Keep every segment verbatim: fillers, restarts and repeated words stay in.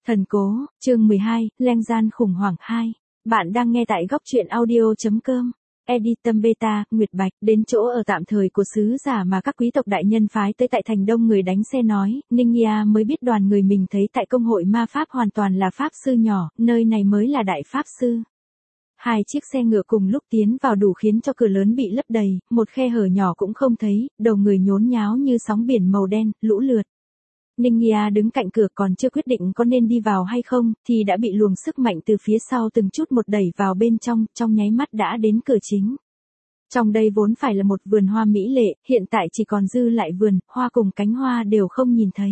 Thần cố, chương mười hai, Leng Gian khủng hoảng hai. Bạn đang nghe tại góc truyện audio.com. Editum Beta, Nguyệt Bạch, đến chỗ ở tạm thời của sứ giả mà các quý tộc đại nhân phái tới tại thành đông người đánh xe nói, Ninh Nghia mới biết đoàn người mình thấy tại công hội ma pháp hoàn toàn là pháp sư nhỏ, nơi này mới là đại pháp sư. Hai chiếc xe ngựa cùng lúc tiến vào đủ khiến cho cửa lớn bị lấp đầy, một khe hở nhỏ cũng không thấy, đầu người nhốn nháo như sóng biển màu đen, lũ lượt. Ninh Nghia đứng cạnh cửa còn chưa quyết định có nên đi vào hay không, thì đã bị luồng sức mạnh từ phía sau từng chút một đẩy vào bên trong, trong nháy mắt đã đến cửa chính. Trong đây vốn phải là một vườn hoa mỹ lệ, hiện tại chỉ còn dư lại vườn, hoa cùng cánh hoa đều không nhìn thấy.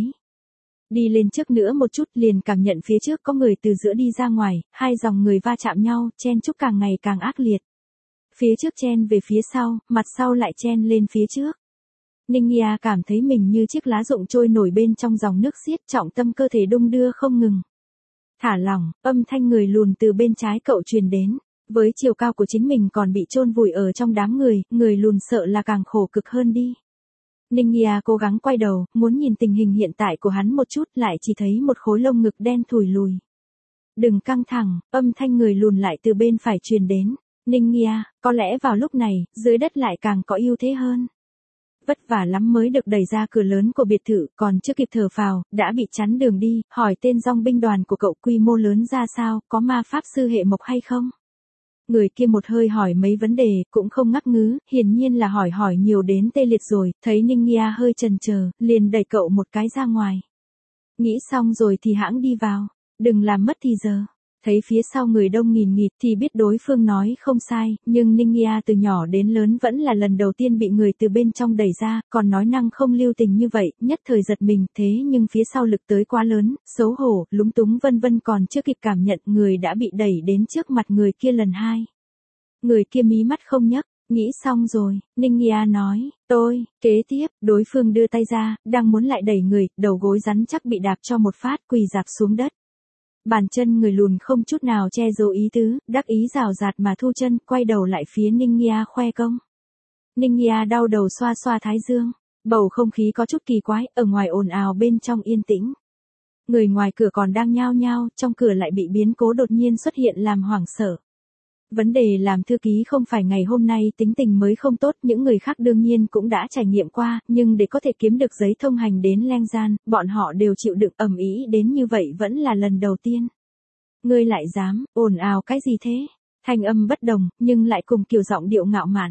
Đi lên trước nữa một chút liền cảm nhận phía trước có người từ giữa đi ra ngoài, hai dòng người va chạm nhau, chen chúc càng ngày càng ác liệt. Phía trước chen về phía sau, mặt sau lại chen lên phía trước. Ninh Nghia cảm thấy mình như chiếc lá rụng trôi nổi bên trong dòng nước xiết, trọng tâm cơ thể đung đưa không ngừng. Thả lỏng, âm thanh người lùn từ bên trái cậu truyền đến. Với chiều cao của chính mình còn bị chôn vùi ở trong đám người, người lùn sợ là càng khổ cực hơn đi. Ninh Nghia cố gắng quay đầu, muốn nhìn tình hình hiện tại của hắn một chút, lại chỉ thấy một khối lông ngực đen thùi lùi. Đừng căng thẳng, âm thanh người lùn lại từ bên phải truyền đến. Ninh Nghia, có lẽ vào lúc này, dưới đất lại càng có ưu thế hơn. Vất vả lắm mới được đẩy ra cửa lớn của biệt thự, còn chưa kịp thở phào, đã bị chắn đường đi, hỏi tên dòng binh đoàn của cậu quy mô lớn ra sao, có ma pháp sư hệ mộc hay không? Người kia một hơi hỏi mấy vấn đề, cũng không ngắc ngứ, hiển nhiên là hỏi hỏi nhiều đến tê liệt rồi, thấy Ninh Nghia hơi chần chờ, liền đẩy cậu một cái ra ngoài. Nghĩ xong rồi thì hãng đi vào, đừng làm mất thì giờ. Thấy phía sau người đông nghìn nghịt thì biết đối phương nói không sai, nhưng Ninh Nghia từ nhỏ đến lớn vẫn là lần đầu tiên bị người từ bên trong đẩy ra, còn nói năng không lưu tình như vậy, nhất thời giật mình, thế nhưng phía sau lực tới quá lớn, xấu hổ, lúng túng vân vân còn chưa kịp cảm nhận người đã bị đẩy đến trước mặt người kia lần hai. Người kia mí mắt không nhấc, nghĩ xong rồi, Ninh Nghia nói, tôi, kế tiếp, đối phương đưa tay ra, đang muốn lại đẩy người, đầu gối rắn chắc bị đạp cho một phát quỳ rạp xuống đất. Bàn chân người lùn không chút nào che giấu ý tứ, đắc ý rào rạt mà thu chân, quay đầu lại phía Ninh Nghia khoe công. Ninh Nghia đau đầu xoa xoa thái dương, bầu không khí có chút kỳ quái, ở ngoài ồn ào bên trong yên tĩnh. Người ngoài cửa còn đang nhao nhao, trong cửa lại bị biến cố đột nhiên xuất hiện làm hoảng sợ. Vấn đề làm thư ký không phải ngày hôm nay tính tình mới không tốt, những người khác đương nhiên cũng đã trải nghiệm qua, nhưng để có thể kiếm được giấy thông hành đến Leng Gian, bọn họ đều chịu đựng ầm ĩ đến như vậy vẫn là lần đầu tiên. Ngươi lại dám, ồn ào cái gì thế? Thanh âm bất đồng, nhưng lại cùng kiểu giọng điệu ngạo mạn.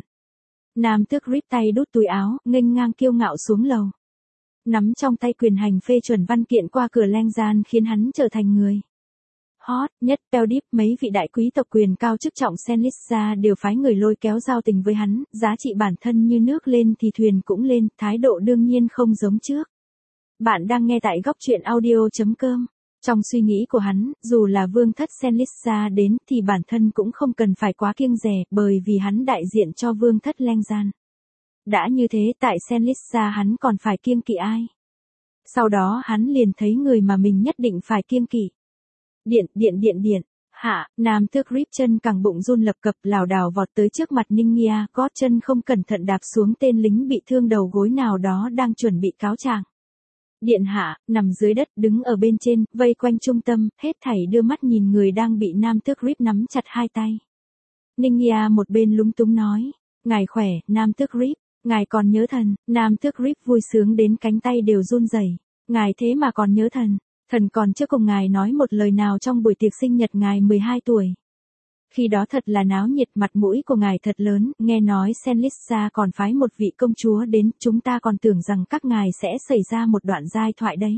Nam tước rip tay đút túi áo, nghênh ngang kiêu ngạo xuống lầu. Nắm trong tay quyền hành phê chuẩn văn kiện qua cửa Leng Gian khiến hắn trở thành người hot nhất. Peldip, mấy vị đại quý tộc quyền cao chức trọng Senlissa đều phái người lôi kéo giao tình với hắn, giá trị bản thân như nước lên thì thuyền cũng lên, thái độ đương nhiên không giống trước. Bạn đang nghe tại góc truyện audio.com. Trong suy nghĩ của hắn, dù là vương thất Senlissa đến thì bản thân cũng không cần phải quá kiêng dè, bởi vì hắn đại diện cho vương thất Leng Gian. Đã như thế tại Senlissa hắn còn phải kiêng kỵ ai? Sau đó hắn liền thấy người mà mình nhất định phải kiêng kỵ. Điện, điện, điện, điện. Hạ, nam tước rip chân cẳng bụng run lập cập lảo đảo vọt tới trước mặt Ninh Nghia, gót chân không cẩn thận đạp xuống tên lính bị thương đầu gối nào đó đang chuẩn bị cáo trạng. Điện hạ, nằm dưới đất, đứng ở bên trên, vây quanh trung tâm, hết thảy đưa mắt nhìn người đang bị nam tước rip nắm chặt hai tay. Ninh Nghia một bên lúng túng nói, ngài khỏe, nam tước rip, ngài còn nhớ thần, nam tước rip vui sướng đến cánh tay đều run rẩy. Ngài thế mà còn nhớ thần. Thần còn chưa cùng ngài nói một lời nào trong buổi tiệc sinh nhật ngài mười hai tuổi. Khi đó thật là náo nhiệt, mặt mũi của ngài thật lớn, nghe nói Senlissa còn phái một vị công chúa đến, chúng ta còn tưởng rằng các ngài sẽ xảy ra một đoạn giai thoại đấy.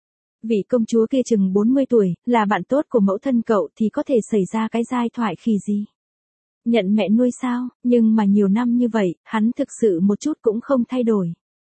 Vị công chúa kia chừng bốn mươi tuổi, là bạn tốt của mẫu thân cậu thì có thể xảy ra cái giai thoại khi gì? Nhận mẹ nuôi sao, nhưng mà nhiều năm như vậy, hắn thực sự một chút cũng không thay đổi.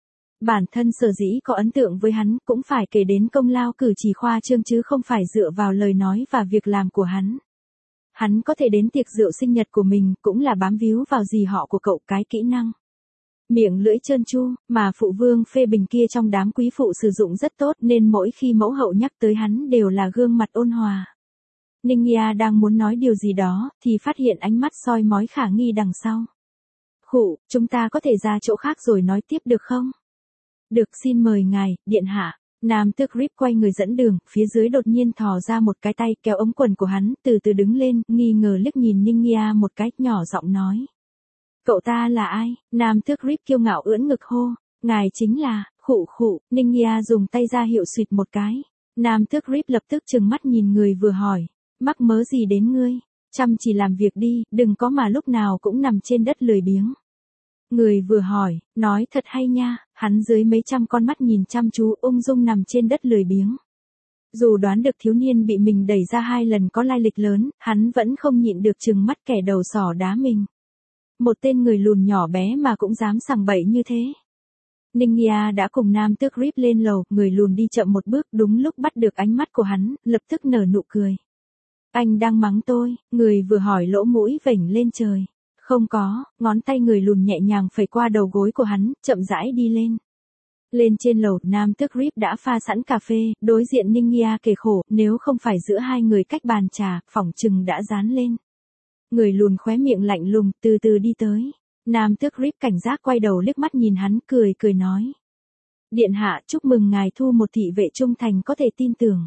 Bản thân sở dĩ có ấn tượng với hắn cũng phải kể đến công lao cử chỉ khoa trương chứ không phải dựa vào lời nói và việc làm của hắn. Hắn có thể đến tiệc rượu sinh nhật của mình cũng là bám víu vào dì họ của cậu cái kỹ năng. Miệng lưỡi trơn tru, mà phụ vương phê bình kia trong đám quý phụ sử dụng rất tốt nên mỗi khi mẫu hậu nhắc tới hắn đều là gương mặt ôn hòa. Ninh Nghia đang muốn nói điều gì đó thì phát hiện ánh mắt soi mói khả nghi đằng sau. Khụ, chúng ta có thể ra chỗ khác rồi nói tiếp được không? Được, xin mời ngài, điện hạ. Nam tước Rip quay người dẫn đường, phía dưới đột nhiên thò ra một cái tay kéo ống quần của hắn, từ từ đứng lên, nghi ngờ liếc nhìn Ningia một cái, nhỏ giọng nói. Cậu ta là ai? Nam tước Rip kiêu ngạo ưỡn ngực hô. Ngài chính là, khụ khụ, Ningia dùng tay ra hiệu xuyệt một cái. Nam tước Rip lập tức trừng mắt nhìn người vừa hỏi. Mắc mớ gì đến ngươi? Chăm chỉ làm việc đi, đừng có mà lúc nào cũng nằm trên đất lười biếng. Người vừa hỏi, nói thật hay nha, hắn dưới mấy trăm con mắt nhìn chăm chú ung dung nằm trên đất lười biếng. Dù đoán được thiếu niên bị mình đẩy ra hai lần có lai lịch lớn, hắn vẫn không nhịn được trừng mắt kẻ đầu sỏ đá mình. Một tên người lùn nhỏ bé mà cũng dám sằng bậy như thế. Ningia đã cùng Nam tước Rip lên lầu, người lùn đi chậm một bước, đúng lúc bắt được ánh mắt của hắn, lập tức nở nụ cười. Anh đang mắng tôi, người vừa hỏi lỗ mũi vểnh lên trời. Không có, ngón tay người lùn nhẹ nhàng phẩy qua đầu gối của hắn, chậm rãi đi lên. Lên trên lầu, Nam tước Rip đã pha sẵn cà phê, đối diện Ningia kể khổ, nếu không phải giữa hai người cách bàn trà, phỏng chừng đã dán lên. Người lùn khóe miệng lạnh lùng, từ từ đi tới. Nam tước Rip cảnh giác quay đầu liếc mắt nhìn hắn, cười cười nói. Điện hạ, chúc mừng ngài thu một thị vệ trung thành có thể tin tưởng.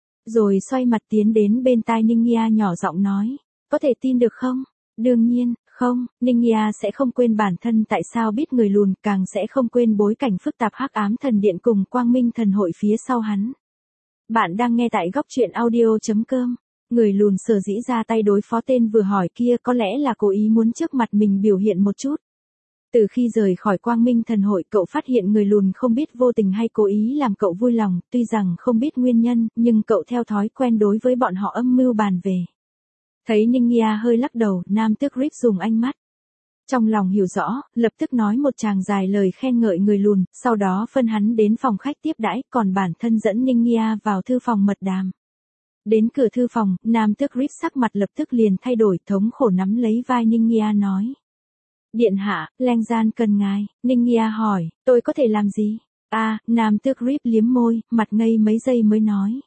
Rồi xoay mặt tiến đến bên tai Ningia nhỏ giọng nói. Có thể tin được không? Đương nhiên, không, Ningia sẽ không quên bản thân tại sao biết người lùn, càng sẽ không quên bối cảnh phức tạp hắc ám thần điện cùng quang minh thần hội phía sau hắn. Bạn đang nghe tại góc truyện audio chấm com. Người lùn sở dĩ ra tay đối phó tên vừa hỏi kia có lẽ là cố ý muốn trước mặt mình biểu hiện một chút. Từ khi rời khỏi quang minh thần hội, cậu phát hiện người lùn không biết vô tình hay cố ý làm cậu vui lòng, tuy rằng không biết nguyên nhân, nhưng cậu theo thói quen đối với bọn họ âm mưu bàn về. Thấy Ningia hơi lắc đầu, Nam tước Rip dùng ánh mắt. Trong lòng hiểu rõ, lập tức nói một tràng dài lời khen ngợi người lùn, sau đó phân hắn đến phòng khách tiếp đãi, còn bản thân dẫn Ningia vào thư phòng mật đàm. Đến cửa thư phòng, Nam tước Rip sắc mặt lập tức liền thay đổi, thống khổ nắm lấy vai Ningia nói. Điện hạ, Leng Gian cần ngài. Ningia hỏi, tôi có thể làm gì? À, Nam tước Rip liếm môi, mặt ngây mấy giây mới nói.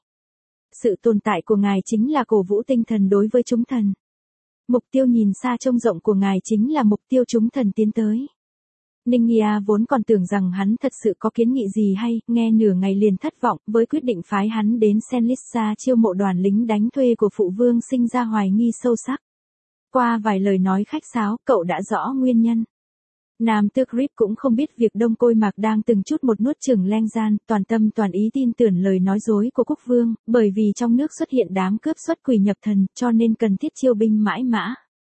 Sự tồn tại của ngài chính là cổ vũ tinh thần đối với chúng thần. Mục tiêu nhìn xa trông rộng của ngài chính là mục tiêu chúng thần tiến tới. Ningia vốn còn tưởng rằng hắn thật sự có kiến nghị gì hay, nghe nửa ngày liền thất vọng, với quyết định phái hắn đến Senlitsa chiêu mộ đoàn lính đánh thuê của phụ vương sinh ra hoài nghi sâu sắc. Qua vài lời nói khách sáo, cậu đã rõ nguyên nhân. Nam tước Rip cũng không biết việc Đông Côi Mạc đang từng chút một nuốt chửng Leng Gian, toàn tâm toàn ý tin tưởng lời nói dối của quốc vương, bởi vì trong nước xuất hiện đám cướp xuất quỷ nhập thần, cho nên cần thiết chiêu binh mãi mã.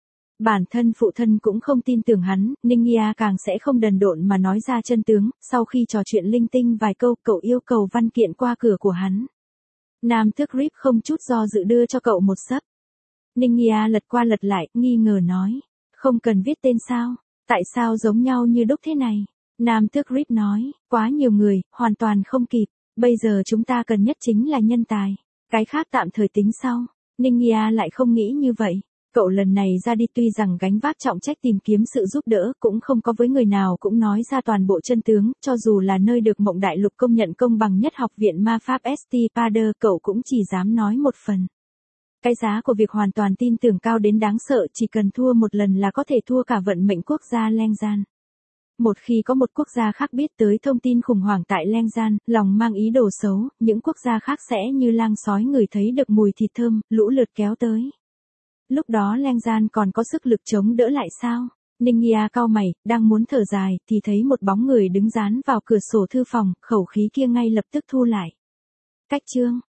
Bản thân phụ thân cũng không tin tưởng hắn, Ningia càng sẽ không đần độn mà nói ra chân tướng, sau khi trò chuyện linh tinh vài câu, cậu yêu cầu văn kiện qua cửa của hắn. Nam tước Rip không chút do dự đưa cho cậu một xấp. Ningia lật qua lật lại, nghi ngờ nói, không cần viết tên sao? Tại sao giống nhau như đúc thế này? Nam tước Rip nói, quá nhiều người, hoàn toàn không kịp, bây giờ chúng ta cần nhất chính là nhân tài, cái khác tạm thời tính sau. Ningia lại không nghĩ như vậy, cậu lần này ra đi tuy rằng gánh vác trọng trách tìm kiếm sự giúp đỡ, cũng không có với người nào cũng nói ra toàn bộ chân tướng, cho dù là nơi được Mộng Đại Lục công nhận công bằng nhất học viện ma pháp Estipader, cậu cũng chỉ dám nói một phần. Cái giá của việc hoàn toàn tin tưởng cao đến đáng sợ, chỉ cần thua một lần là có thể thua cả vận mệnh quốc gia Leng Gian. Một khi có một quốc gia khác biết tới thông tin khủng hoảng tại Leng Gian, lòng mang ý đồ xấu, những quốc gia khác sẽ như lang sói ngửi thấy được mùi thịt thơm, lũ lượt kéo tới. Lúc đó Leng Gian còn có sức lực chống đỡ lại sao? Ningia cau mày, đang muốn thở dài, thì thấy một bóng người đứng dán vào cửa sổ thư phòng, khẩu khí kia ngay lập tức thu lại. Cách chương.